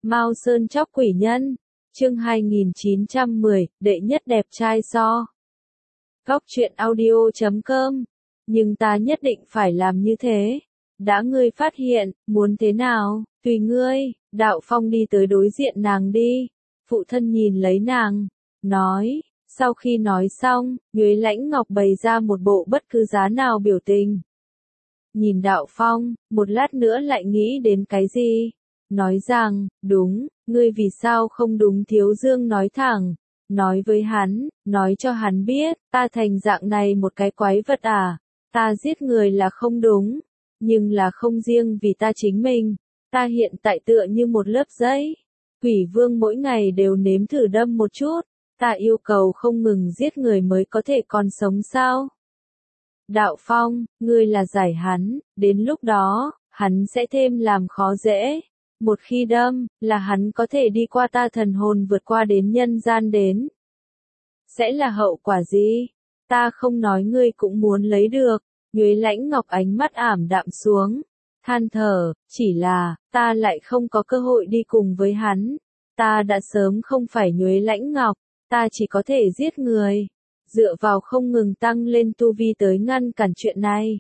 Mao Sơn Chóc Quỷ Nhân, chương 2910, đệ nhất đẹp trai so. Góc truyện audio.com. Nhưng ta nhất định phải làm như thế. Đã ngươi phát hiện, muốn thế nào, tùy ngươi. Đạo Phong đi tới đối diện nàng đi. Phụ thân nhìn lấy nàng, nói. Sau khi nói xong, Nhuế Lãnh Ngọc bày ra một bộ bất cứ giá nào biểu tình. Nhìn Đạo Phong, một lát nữa lại nghĩ đến cái gì? Nói rằng, đúng, ngươi vì sao không đúng Thiếu Dương nói thẳng. Nói với hắn, nói cho hắn biết, ta thành dạng này một cái quái vật à. Ta giết người là không đúng, nhưng là không riêng vì ta chính mình. Ta hiện tại tựa như một lớp giấy. Quỷ Vương mỗi ngày đều nếm thử đâm một chút. Ta yêu cầu không ngừng giết người mới có thể còn sống sao? Đạo Phong, ngươi là giải hắn, đến lúc đó, hắn sẽ thêm làm khó dễ. Một khi đâm, là hắn có thể đi qua ta thần hồn vượt qua đến nhân gian đến. Sẽ là hậu quả gì? Ta không nói ngươi cũng muốn lấy được. Nhuế Lãnh Ngọc ánh mắt ảm đạm xuống. Than thở, chỉ là, ta lại không có cơ hội đi cùng với hắn. Ta đã sớm không phải Nhuế Lãnh Ngọc, ta chỉ có thể giết người. Dựa vào không ngừng tăng lên tu vi tới ngăn cản chuyện này.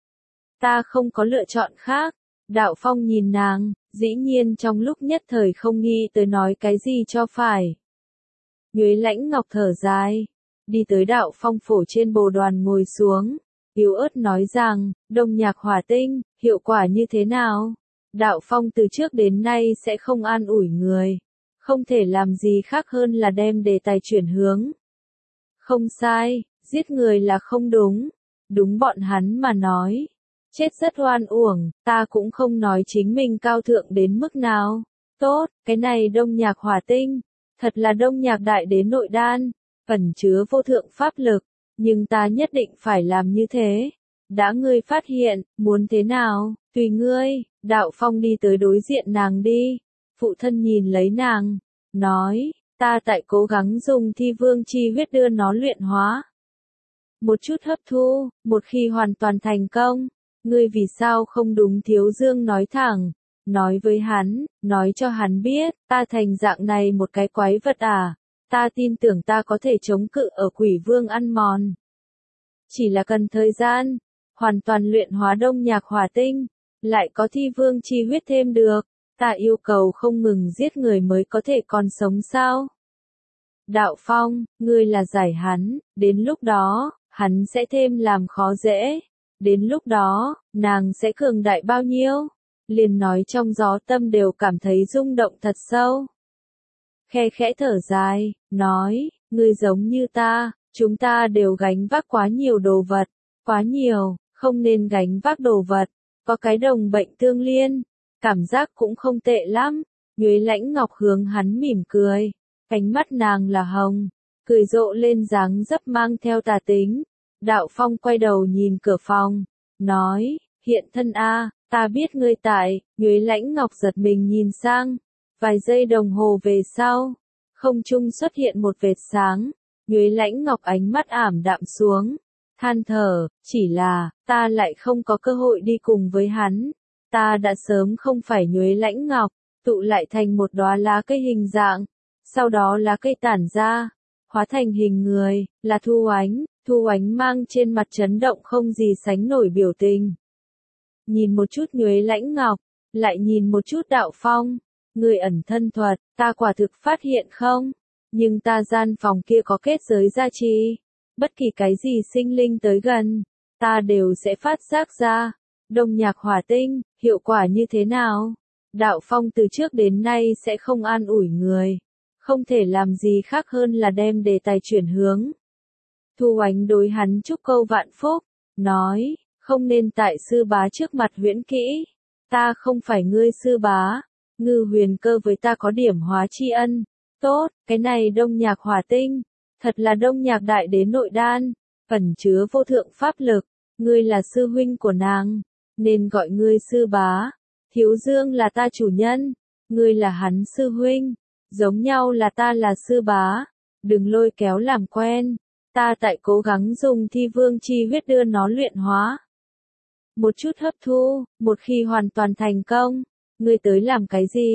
Ta không có lựa chọn khác. Đạo Phong nhìn nàng, dĩ nhiên trong lúc nhất thời không nghĩ tới nói cái gì cho phải. Nhuế Lãnh Ngọc thở dài, đi tới Đạo Phong phổ trên bồ đoàn ngồi xuống, yếu ớt nói rằng, Đông Nhạc Hỏa Tinh, hiệu quả như thế nào? Đạo Phong từ trước đến nay sẽ không an ủi người, không thể làm gì khác hơn là đem đề tài chuyển hướng. Không sai, giết người là không đúng, đúng bọn hắn mà nói. Chết rất oan uổng, ta cũng không nói chính mình cao thượng đến mức nào. Tốt, cái này Đông Nhạc Hỏa Tinh, thật là Đông Nhạc Đại Đế nội đan, ẩn chứa vô thượng pháp lực, nhưng ta nhất định phải làm như thế. Đã ngươi phát hiện, muốn thế nào, tùy ngươi. Đạo Phong đi tới đối diện nàng đi. Phụ thân nhìn lấy nàng, nói, ta tại cố gắng dùng Thi Vương chi huyết đưa nó luyện hóa. Một chút hấp thu, một khi hoàn toàn thành công. Ngươi vì sao không đúng Thiếu Dương nói thẳng, nói với hắn, nói cho hắn biết, ta thành dạng này một cái quái vật à, ta tin tưởng ta có thể chống cự ở Quỷ Vương ăn mòn. Chỉ là cần thời gian, hoàn toàn luyện hóa Đông Nhạc Hỏa Tinh, lại có Thi Vương chi huyết thêm được, ta yêu cầu không ngừng giết người mới có thể còn sống sao? Đạo Phong, ngươi là giải hắn, đến lúc đó, hắn sẽ thêm làm khó dễ. Đến lúc đó, nàng sẽ cường đại bao nhiêu? Liền nói trong gió tâm đều cảm thấy rung động thật sâu. Khe khẽ thở dài, nói, ngươi giống như ta, chúng ta đều gánh vác quá nhiều đồ vật, quá nhiều, không nên gánh vác đồ vật, có cái đồng bệnh tương liên, cảm giác cũng không tệ lắm. Nhuế Lãnh Ngọc hướng hắn mỉm cười, cánh mắt nàng là hồng, cười rộ lên dáng dấp mang theo tà tính. Đạo Phong quay đầu nhìn cửa phòng, nói, hiện thân a, ta biết ngươi tại. Nhuế Lãnh Ngọc giật mình nhìn sang, vài giây đồng hồ về sau, không trung xuất hiện một vệt sáng. Nhuế Lãnh Ngọc ánh mắt ảm đạm xuống, than thở, chỉ là, ta lại không có cơ hội đi cùng với hắn. Ta đã sớm không phải Nhuế Lãnh Ngọc, tụ lại thành một đóa lá cây hình dạng, sau đó lá cây tản ra, hóa thành hình người, là Thu Oánh. Thu Oánh mang trên mặt chấn động không gì sánh nổi biểu tình. Nhìn một chút Nhuế Lãnh Ngọc, lại nhìn một chút Đạo Phong. Người ẩn thân thuật, ta quả thực phát hiện không? Nhưng ta gian phòng kia có kết giới gia trì. Bất kỳ cái gì sinh linh tới gần, ta đều sẽ phát giác ra. Đông Nhạc Hỏa Tinh, hiệu quả như thế nào? Đạo Phong từ trước đến nay sẽ không an ủi người. Không thể làm gì khác hơn là đem đề tài chuyển hướng. Thu Oánh đối hắn chúc câu vạn phúc, nói, không nên tại sư bá trước mặt huyễn kỹ. Ta không phải ngươi sư bá, Ngư Huyền Cơ với ta có điểm hóa tri ân. Tốt, cái này Đông Nhạc Hỏa Tinh, thật là Đông Nhạc Đại Đế nội đan, ẩn chứa vô thượng pháp lực. Ngươi là sư huynh của nàng, nên gọi ngươi sư bá. Thiếu Dương là ta chủ nhân, ngươi là hắn sư huynh, giống nhau là ta là sư bá. Đừng lôi kéo làm quen. Ta tại cố gắng dùng Thi Vương chi huyết đưa nó luyện hóa. Một chút hấp thu, một khi hoàn toàn thành công, ngươi tới làm cái gì?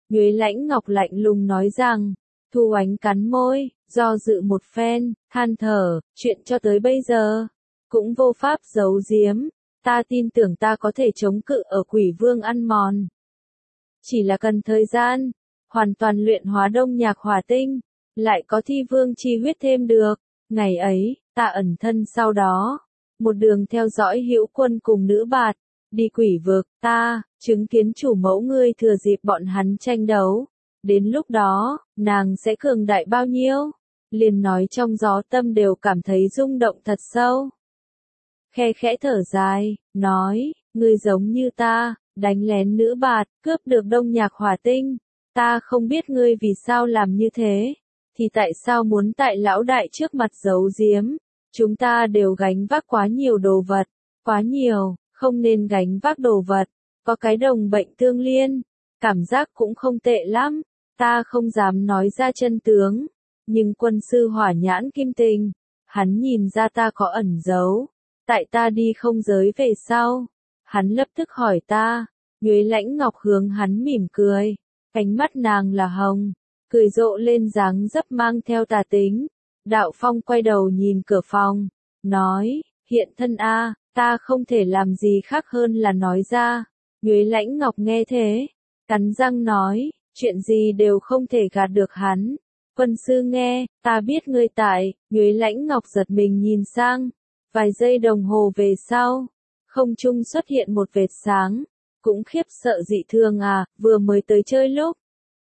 Nhuế Lãnh Ngọc lạnh lùng nói rằng, Thu Oánh cắn môi, do dự một phen, than thở, chuyện cho tới bây giờ, cũng vô pháp giấu giếm, ta tin tưởng ta có thể chống cự ở Quỷ Vương ăn mòn. Chỉ là cần thời gian, hoàn toàn luyện hóa đông nhạc hỏa tinh, lại có thi vương chi huyết thêm được. Ngày ấy, ta ẩn thân sau đó, một đường theo dõi Hữu Quân cùng nữ bạt, đi Quỷ Vực, ta, chứng kiến chủ mẫu ngươi thừa dịp bọn hắn tranh đấu. Đến lúc đó, nàng sẽ cường đại bao nhiêu? Liền nói trong gió tâm đều cảm thấy rung động thật sâu. Khe khẽ thở dài, nói, ngươi giống như ta, đánh lén nữ bạt, cướp được đông nhạc hỏa tinh. Ta không biết ngươi vì sao làm như thế, thì tại sao muốn tại lão đại trước mặt giấu giếm? Chúng ta đều gánh vác quá nhiều đồ vật, quá nhiều, không nên gánh vác đồ vật, có cái đồng bệnh tương liên, cảm giác cũng không tệ lắm, ta không dám nói ra chân tướng, nhưng quân sư Hỏa Nhãn Kim Tình, hắn nhìn ra ta có ẩn giấu, tại ta đi không giới về sau, hắn lập tức hỏi ta, Nhuế Lãnh Ngọc hướng hắn mỉm cười, ánh mắt nàng là hồng, cười rộ lên dáng dấp mang theo tà tính. Đạo Phong quay đầu nhìn cửa phòng, nói, hiện thân a, ta không thể làm gì khác hơn là nói ra. Nhuế Lãnh Ngọc nghe thế, cắn răng nói, chuyện gì đều không thể gạt được hắn. Quân sư nghe, ta biết ngươi tại, Nhuế Lãnh Ngọc giật mình nhìn sang, vài giây đồng hồ về sau, không trung xuất hiện một vệt sáng, cũng khiếp sợ dị thường à, vừa mới tới chơi lúc.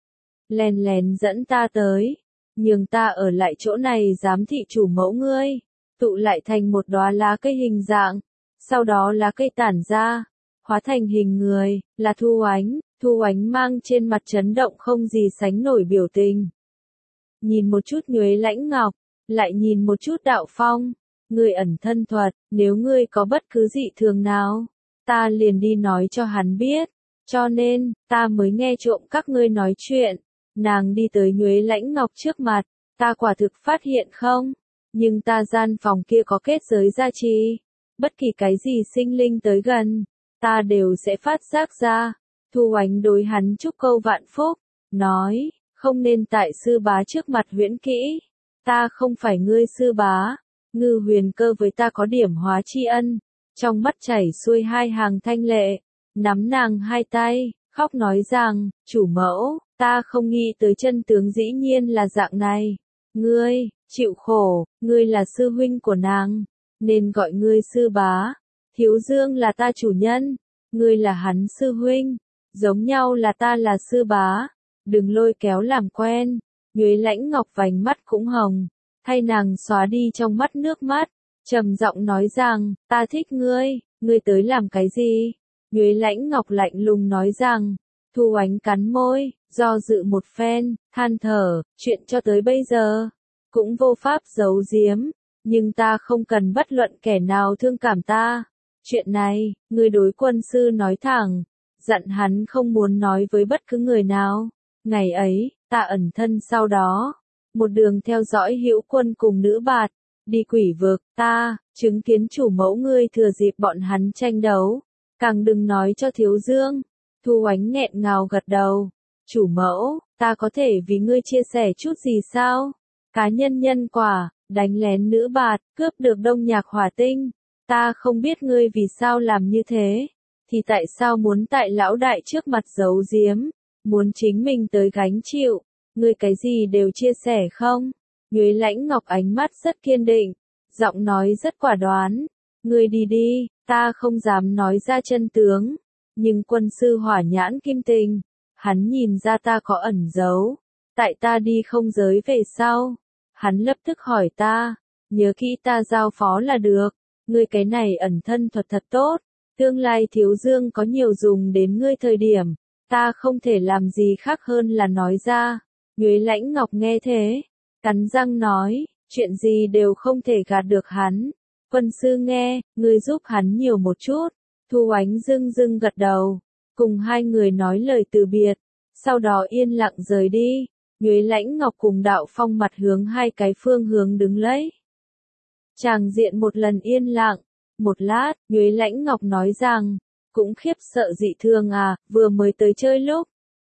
Lèn lèn dẫn ta tới, nhường ta ở lại chỗ này giám thị chủ mẫu ngươi, tụ lại thành một đóa lá cây hình dạng, sau đó lá cây tản ra, hóa thành hình người, là Thu Oánh. Thu Oánh mang trên mặt chấn động không gì sánh nổi biểu tình. Nhìn một chút Nhuế Lãnh Ngọc, lại nhìn một chút Đạo Phong, ngươi ẩn thân thuật, nếu ngươi có bất cứ dị thường nào, ta liền đi nói cho hắn biết, cho nên, ta mới nghe trộm các ngươi nói chuyện. Nàng đi tới Nhuế Lãnh Ngọc trước mặt, ta quả thực phát hiện không, nhưng ta gian phòng kia có kết giới gia trì, bất kỳ cái gì sinh linh tới gần, ta đều sẽ phát giác ra. Thu Oánh đối hắn chúc câu vạn phúc, nói, không nên tại sư bá trước mặt huyễn kỹ, ta không phải ngươi sư bá, Ngư Huyền Cơ với ta có điểm hóa tri ân, trong mắt chảy xuôi hai hàng thanh lệ, nắm nàng hai tay, khóc nói rằng, chủ mẫu, ta không nghĩ tới chân tướng dĩ nhiên là dạng này, ngươi, chịu khổ, ngươi là sư huynh của nàng, nên gọi ngươi sư bá, Thiếu Dương là ta chủ nhân, ngươi là hắn sư huynh, giống nhau là ta là sư bá, đừng lôi kéo làm quen. Nhuế Lãnh Ngọc vành mắt cũng hồng, thay nàng xóa đi trong mắt nước mắt, trầm giọng nói rằng, ta thích ngươi, ngươi tới làm cái gì? Nhuế Lãnh Ngọc lạnh lùng nói rằng, Thu Oánh cắn môi, do dự một phen, than thở, chuyện cho tới bây giờ, cũng vô pháp giấu giếm, nhưng ta không cần bất luận kẻ nào thương cảm ta. Chuyện này, ngươi đối quân sư nói thẳng, dặn hắn không muốn nói với bất cứ người nào. Ngày ấy, ta ẩn thân sau đó, một đường theo dõi Hữu Quân cùng nữ bạt, đi Quỷ Vực, ta, chứng kiến chủ mẫu ngươi thừa dịp bọn hắn tranh đấu, càng đừng nói cho Thiếu Dương. Thu Oánh nghẹn ngào gật đầu, chủ mẫu, ta có thể vì ngươi chia sẻ chút gì sao? Cá nhân nhân quả, đánh lén nữ bạt, cướp được đông nhạc hỏa tinh, ta không biết ngươi vì sao làm như thế, thì tại sao muốn tại lão đại trước mặt giấu giếm, muốn chính mình tới gánh chịu, ngươi cái gì đều chia sẻ không? Nhuế Lãnh Ngọc ánh mắt rất kiên định, giọng nói rất quả đoán, ngươi đi đi, ta không dám nói ra chân tướng, nhưng quân sư Hỏa Nhãn Kim Tình, hắn nhìn ra ta có ẩn giấu, tại ta đi không giới về sau, hắn lập tức hỏi ta, nhớ kỹ ta giao phó là được, ngươi cái này ẩn thân thuật thật tốt, tương lai Thiếu Dương có nhiều dùng đến ngươi thời điểm, ta không thể làm gì khác hơn là nói ra. Nhuế Lãnh Ngọc nghe thế, cắn răng nói, chuyện gì đều không thể gạt được hắn. Quân sư nghe, ngươi giúp hắn nhiều một chút. Thu Oánh dưng dưng gật đầu, cùng hai người nói lời từ biệt, sau đó yên lặng rời đi. Nhuế Lãnh Ngọc cùng Đạo Phong mặt hướng hai cái phương hướng đứng lấy. Tràng diện một lần yên lặng, một lát, Nhuế Lãnh Ngọc nói rằng, cũng khiếp sợ dị thường à, vừa mới tới chơi lúc.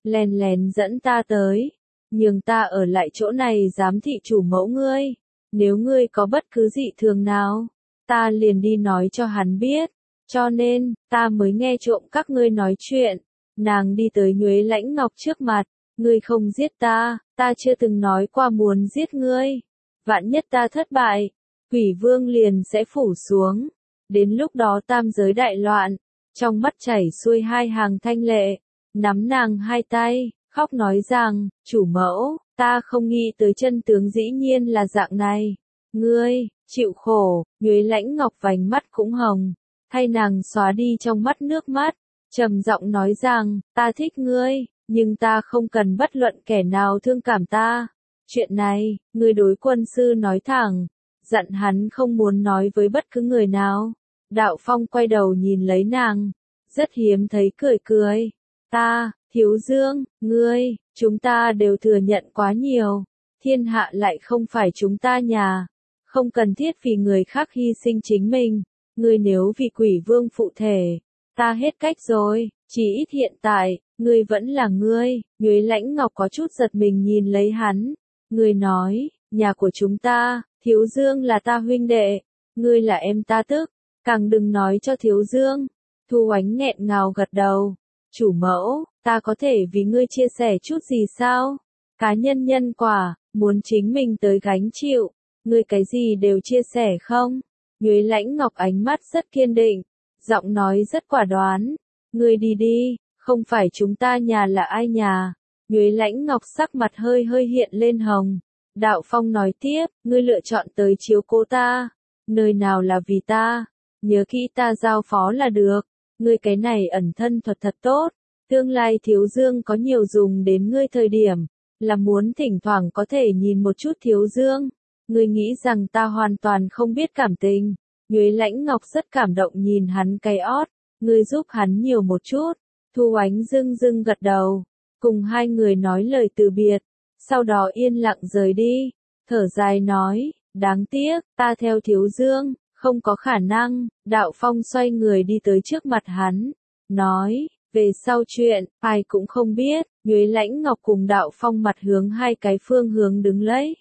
lén lén dẫn ta tới, nhường ta ở lại chỗ này giám thị chủ mẫu ngươi. Nếu ngươi có bất cứ dị thường nào, ta liền đi nói cho hắn biết. Cho nên, ta mới nghe trộm các ngươi nói chuyện. Nàng đi tới Nhuế Lãnh Ngọc trước mặt. Ngươi không giết ta, ta chưa từng nói qua muốn giết ngươi. Vạn nhất ta thất bại, Quỷ Vương liền sẽ phủ xuống. Đến lúc đó tam giới đại loạn. Trong mắt chảy xuôi hai hàng thanh lệ, nắm nàng hai tay, khóc nói rằng, chủ mẫu, ta không nghĩ tới chân tướng dĩ nhiên là dạng này. Ngươi, chịu khổ. Nhuế Lãnh Ngọc vành mắt cũng hồng, thay nàng xóa đi trong mắt nước mắt, trầm giọng nói rằng, ta thích ngươi, nhưng ta không cần bất luận kẻ nào thương cảm ta. Chuyện này, ngươi đối quân sư nói thẳng, dặn hắn không muốn nói với bất cứ người nào. Đạo Phong quay đầu nhìn lấy nàng, rất hiếm thấy cười cười. Ta, Thiếu Dương, ngươi, chúng ta đều thừa nhận quá nhiều. Thiên hạ lại không phải chúng ta nhà. Không cần thiết vì người khác hy sinh chính mình. Ngươi nếu vì Quỷ Vương phụ thể, ta hết cách rồi. Chỉ ít hiện tại, ngươi vẫn là ngươi. Nhuế Lãnh Ngọc có chút giật mình nhìn lấy hắn. Ngươi nói, nhà của chúng ta, Thiếu Dương là ta huynh đệ. Ngươi là em ta tức. Càng đừng nói cho Thiếu Dương. Thu Oánh nghẹn ngào gật đầu. Chủ mẫu, ta có thể vì ngươi chia sẻ chút gì sao? Cá nhân nhân quả, muốn chính mình tới gánh chịu. Ngươi cái gì đều chia sẻ không? Nhuế Lãnh Ngọc ánh mắt rất kiên định, giọng nói rất quả đoán. Ngươi đi đi, không phải chúng ta nhà là ai nhà. Nhuế Lãnh Ngọc sắc mặt hơi hơi hiện lên hồng. Đạo Phong nói tiếp, ngươi lựa chọn tới chiếu cố ta. Nơi nào là vì ta? Nhớ kỹ ta giao phó là được. Ngươi cái này ẩn thân thuật thật tốt. Tương lai Thiếu Dương có nhiều dùng đến ngươi thời điểm, là muốn thỉnh thoảng có thể nhìn một chút Thiếu Dương. Ngươi nghĩ rằng ta hoàn toàn không biết cảm tình. Nhuế Lãnh Ngọc rất cảm động nhìn hắn cay ót. Ngươi giúp hắn nhiều một chút. Thu Oánh dưng dưng gật đầu. Cùng hai người nói lời từ biệt. Sau đó yên lặng rời đi. Thở dài nói, đáng tiếc, ta theo Thiếu Dương, không có khả năng. Đạo Phong xoay người đi tới trước mặt hắn. Nói, về sau chuyện, ai cũng không biết. Nhuế Lãnh Ngọc cùng Đạo Phong mặt hướng hai cái phương hướng đứng lấy.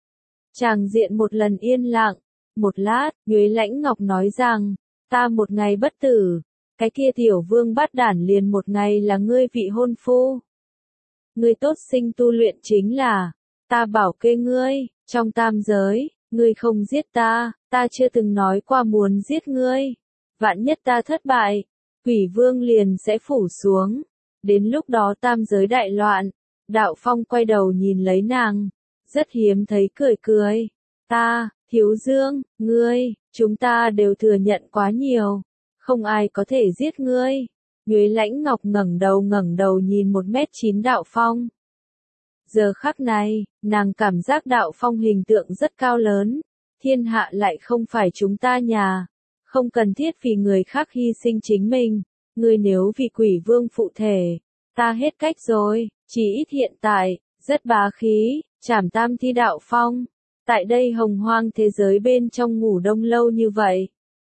Tràng diện một lần yên lặng. Một lát, Nhuế Lãnh Ngọc nói rằng, ta một ngày bất tử. Cái kia tiểu vương bát đản liền một ngày là ngươi vị hôn phu. Ngươi tốt sinh tu luyện chính là, ta bảo kê ngươi, trong tam giới, ngươi không giết ta, ta chưa từng nói qua muốn giết ngươi. Vạn nhất ta thất bại, Quỷ Vương liền sẽ phủ xuống. Đến lúc đó tam giới đại loạn. Đạo Phong quay đầu nhìn lấy nàng, rất hiếm thấy cười cười. Ta, Thiếu Dương, ngươi, chúng ta đều thừa nhận quá nhiều. Không ai có thể giết ngươi. Nhuế Lãnh Ngọc ngẩng đầu nhìn 1m9 Đạo Phong. Giờ khắc này, nàng cảm giác Đạo Phong hình tượng rất cao lớn. Thiên hạ lại không phải chúng ta nhà. Không cần thiết vì người khác hy sinh chính mình. Ngươi nếu vì Quỷ Vương phụ thể, ta hết cách rồi. Chỉ ít hiện tại, rất bá khí, trảm tam thi Đạo Phong. Tại đây hồng hoang thế giới bên trong ngủ đông lâu như vậy.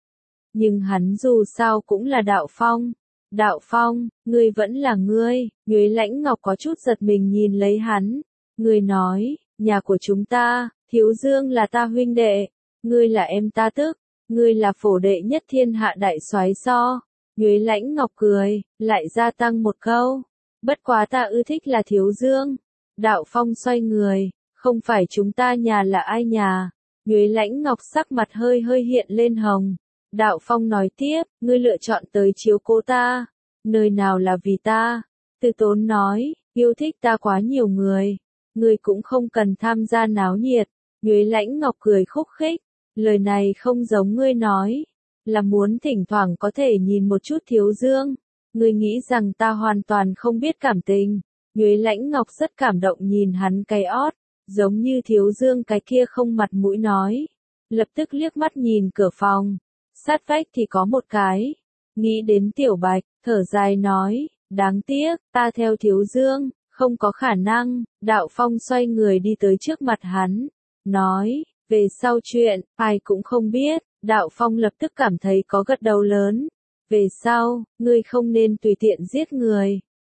Nhưng hắn dù sao cũng là Đạo Phong. Đạo Phong, ngươi vẫn là ngươi. Nhuế Lãnh Ngọc có chút giật mình nhìn lấy hắn. Ngươi nói, nhà của chúng ta, Thiếu Dương là ta huynh đệ. Ngươi là em ta tức. Ngươi là phổ đệ nhất thiên hạ đại soái so. Nhuế Lãnh Ngọc cười, lại gia tăng một câu. Bất quá ta ưa thích là Thiếu Dương. Đạo Phong xoay người, không phải chúng ta nhà là ai nhà. Nhuế Lãnh Ngọc sắc mặt hơi hơi hiện lên hồng. Đạo Phong nói tiếp, ngươi lựa chọn tới chiếu cố ta. Nơi nào là vì ta? Từ Tốn nói, yêu thích ta quá nhiều người. Ngươi cũng không cần tham gia náo nhiệt. Nhuế Lãnh Ngọc cười khúc khích. Lời này không giống ngươi nói. Là muốn thỉnh thoảng có thể nhìn một chút Thiếu Dương. Ngươi nghĩ rằng ta hoàn toàn không biết cảm tình. Nhuế Lãnh Ngọc rất cảm động nhìn hắn cay ót. Giống như Thiếu Dương cái kia không mặt mũi nói. Lập tức liếc mắt nhìn cửa phòng. Sát vách thì có một cái. Nghĩ đến Tiểu Bạch, thở dài nói, đáng tiếc, ta theo Thiếu Dương, không có khả năng. Đạo Phong xoay người đi tới trước mặt hắn. Nói, về sau chuyện, ai cũng không biết. Đạo Phong lập tức cảm thấy có gật đầu lớn. Về sau, ngươi không nên tùy tiện giết người.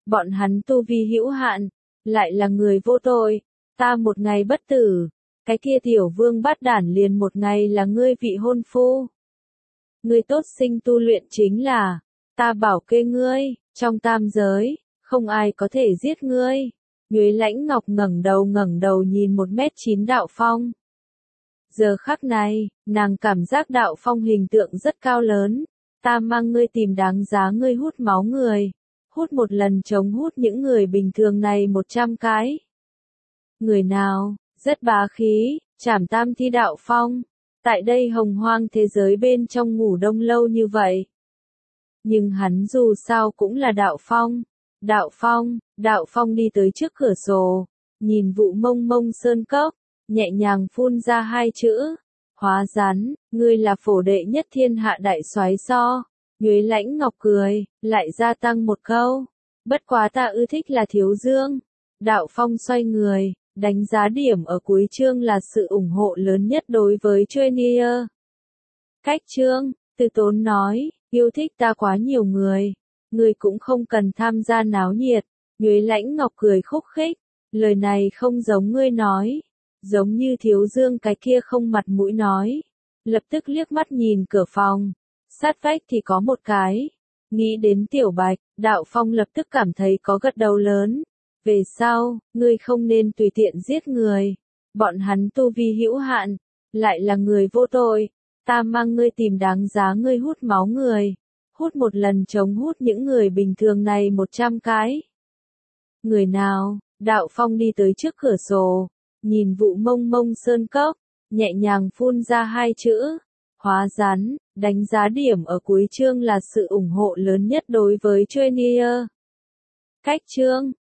Bọn hắn tu vi hữu hạn, lại là người vô tội, ta một ngày bất tử, cái kia tiểu vương bát đản liền một ngày là ngươi vị hôn phu. Ngươi tốt sinh tu luyện chính là, ta bảo kê ngươi, trong tam giới, không ai có thể giết ngươi. Nhuế Lãnh Ngọc ngẩng đầu nhìn 1m9 Đạo Phong. Giờ khắc này, nàng cảm giác Đạo Phong hình tượng rất cao lớn, ta mang ngươi tìm đáng giá ngươi hút máu người. Hút một lần chống hút những người bình thường này 100 cái. Người nào, rất bá khí, trảm tam thi Đạo Phong. Tại đây hồng hoang thế giới bên trong ngủ đông lâu như vậy. Nhưng hắn dù sao cũng là Đạo Phong. Đạo Phong đi tới trước cửa sổ, nhìn vụ mông mông sơn cốc, nhẹ nhàng phun ra 2 chữ. Hóa rắn, ngươi là phổ đệ nhất thiên hạ đại soái so. Nhuế Lãnh Ngọc cười, lại gia tăng một câu. Bất quá ta ưa thích là Thiếu Dương. Đạo Phong xoay người, đánh giá điểm ở cuối chương là sự ủng hộ lớn nhất đối với Trainier. Cách chương, Từ Tốn nói, yêu thích ta quá nhiều người. Ngươi cũng không cần tham gia náo nhiệt. Nhuế Lãnh Ngọc cười khúc khích. Lời này không giống ngươi nói. Giống như Thiếu Dương cái kia không mặt mũi nói. Lập tức liếc mắt nhìn cửa phòng. Sát vách thì có một cái. Nghĩ đến Tiểu Bạch, Đạo Phong lập tức cảm thấy có gật đầu lớn. Về sau, ngươi không nên tùy tiện giết người. Bọn hắn tu vi hữu hạn, lại là người vô tội. Ta mang ngươi tìm đáng giá ngươi hút máu người. Hút một lần chống hút những người bình thường này 100 cái. Người nào, Đạo Phong đi tới trước cửa sổ, nhìn vụ mông mông sơn cốc, nhẹ nhàng phun ra 2 chữ. Hóa rắn, đánh giá điểm ở cuối chương là sự ủng hộ lớn nhất đối với Trainier. Cách chương,